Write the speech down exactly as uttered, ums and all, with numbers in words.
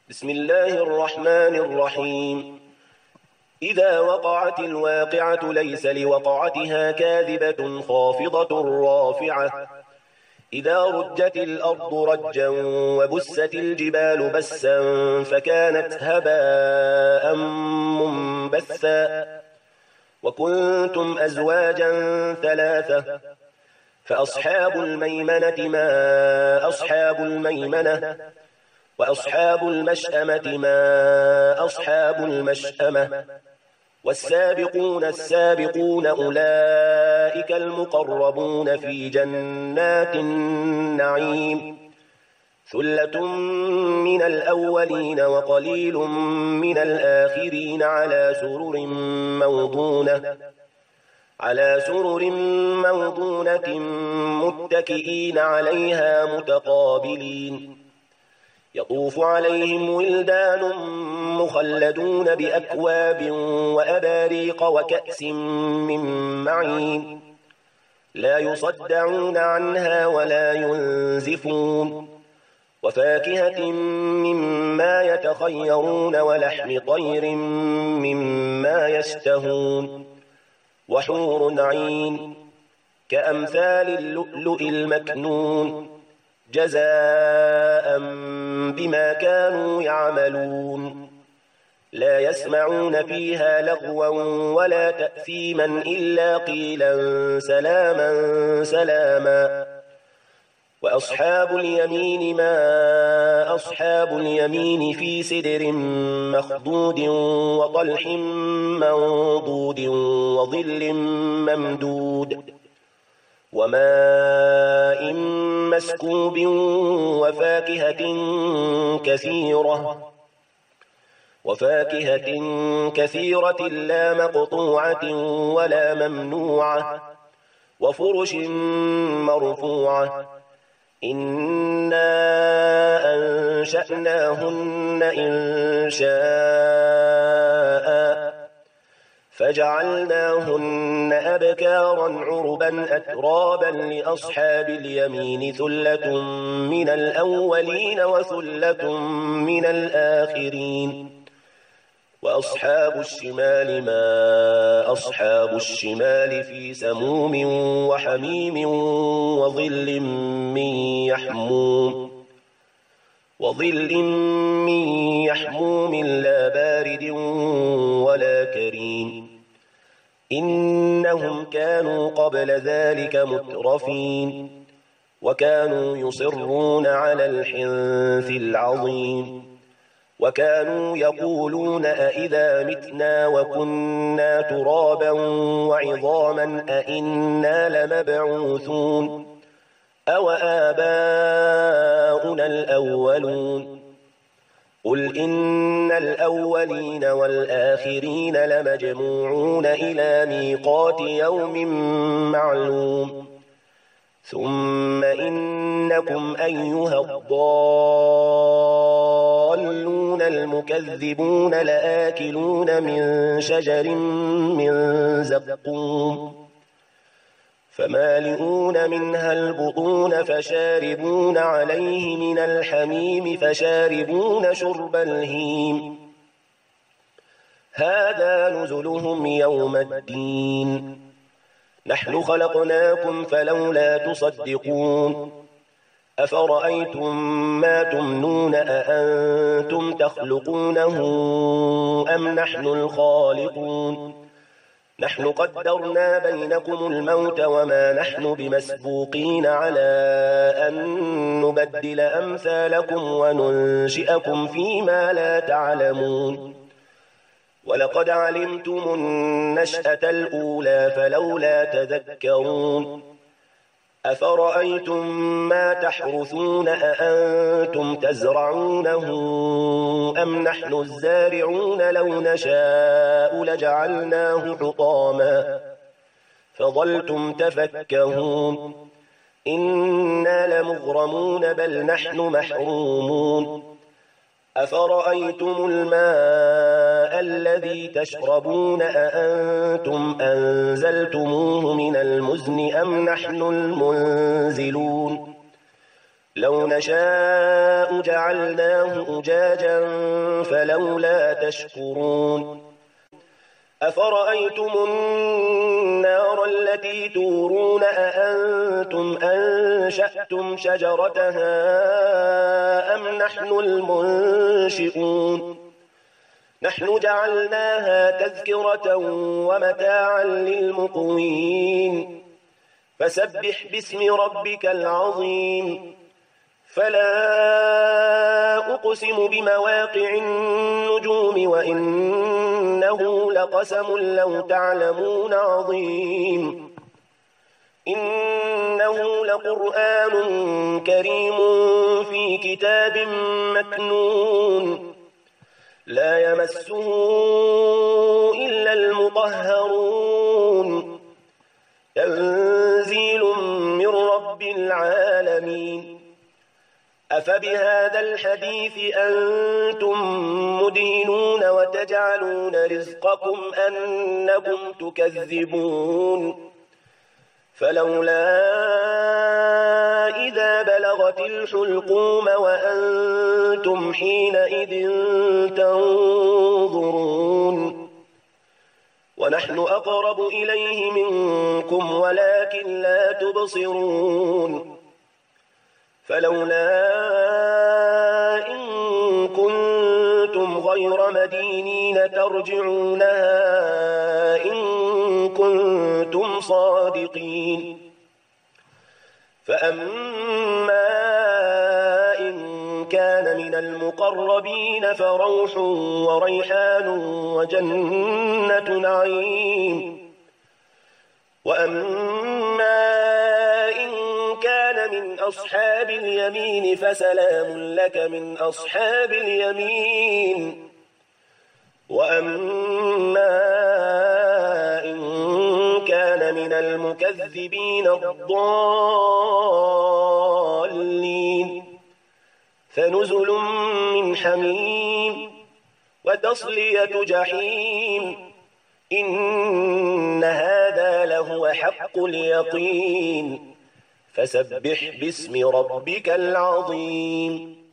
بسم الله الرحمن الرحيم. إذا وقعت الواقعة ليس لوقعتها كاذبة خافضة رافعة إذا رجت الأرض رجا وبست الجبال بسا فكانت هباء منبثا وكنتم أزواجا ثلاثة فأصحاب الميمنة ما أصحاب الميمنة وأصحاب المشأمة ما أصحاب المشأمة والسابقون السابقون أولئك المقربون في جنات النعيم ثلة من الأولين وقليل من الآخرين على سرر موضونة على سرر موضونة متكئين عليها متقابلين يطوف عليهم ولدان مخلدون بأكواب وأباريق وكأس من معين لا يصدعون عنها ولا ينزفون وفاكهة مما يتخيرون ولحم طير مما يشتهون وحور عين كأمثال اللؤلؤ المكنون جزاء بما كانوا يعملون لا يسمعون فيها لغوا ولا تأثيما إلا قيلا سلاما سلاما وأصحاب اليمين ما أصحاب اليمين في سدر مخضود وطلح منضود وظل ممدود وماء مسكوب وفاكهة كثيرة وفاكهة كثيرة لا مقطوعة ولا ممنوعة وفرش مرفوعة إنا أنشأناهن إنشاء فجعلناهن أبكارا عربا أترابا لأصحاب اليمين ثلة من الأولين وثلة من الآخرين وأصحاب الشمال ما أصحاب الشمال في سموم وحميم وظل من يحموم وظل من يحموم لا بارد ولا كريم إنهم كانوا قبل ذلك مترفين وكانوا يصرون على الحنث العظيم وكانوا يقولون أئذا متنا وكنا ترابا وعظاما أئنا لمبعوثون أو آباؤنا الأولون قل إن الأولين والآخرين لمجموعون إلى ميقات يوم معلوم ثم إنكم أيها الضالون المكذبون لآكلون من شجر من زقوم فمالئون منها البطون فشاربون عليه من الحميم فشاربون شرب الهيم هذا نزلهم يوم الدين نحن خلقناكم فلولا تصدقون أفرأيتم ما تمنون أأنتم تخلقونه أم نحن الخالقون نحن قدرنا بينكم الموت وما نحن بمسبوقين على أن نبدل أمثالكم وننشئكم فيما لا تعلمون ولقد علمتم النشأة الأولى فلولا تذكرون أفرأيتم ما تحرثون أأنتم تزرعونه أم نحن الزارعون لو نشاء لجعلناه حطاما فظلتم تفكهون إنا لمغرمون بل نحن محرومون أفرأيتم الماء الذي تشربون أأنتم أنزلتموه من المزن أم نحن المنزلون لو نشاء جعلناه أجاجا فلولا تشكرون أفرأيتم النار التي تورون أأنتم أنشأتم شجرتها أم نحن المنشئون نحن جعلناها تذكرة ومتاعا للمقوين فسبح باسم ربك العظيم فلا أقسم بمواقع النجوم وإنه لقسم لو تعلمون عظيم إنه لقرآن كريم في كتاب مكنون لا يمسه إلا المطهرون تنزيل من رب العالمين أفبهذا الحديث أنتم مدهنون وتجعلون رزقكم أنكم تكذبون فلولا إذا بلغت الحلقوم وأنتم حينئذ تنظرون ونحن أقرب إليه منكم ولكن لا تبصرون فلولا إن كنتم غير مدينين ترجعونها إن كنتم صادقين فأما إن كان من المقربين فروح وريحان وجنة نعيم وأما إن كان من أصحاب اليمين فسلام لك من أصحاب اليمين وأما إن كان من المكذبين الضالين فنزل من حميم وتصلية جحيم إن هذا لهو حق اليقين فسبح باسم ربك العظيم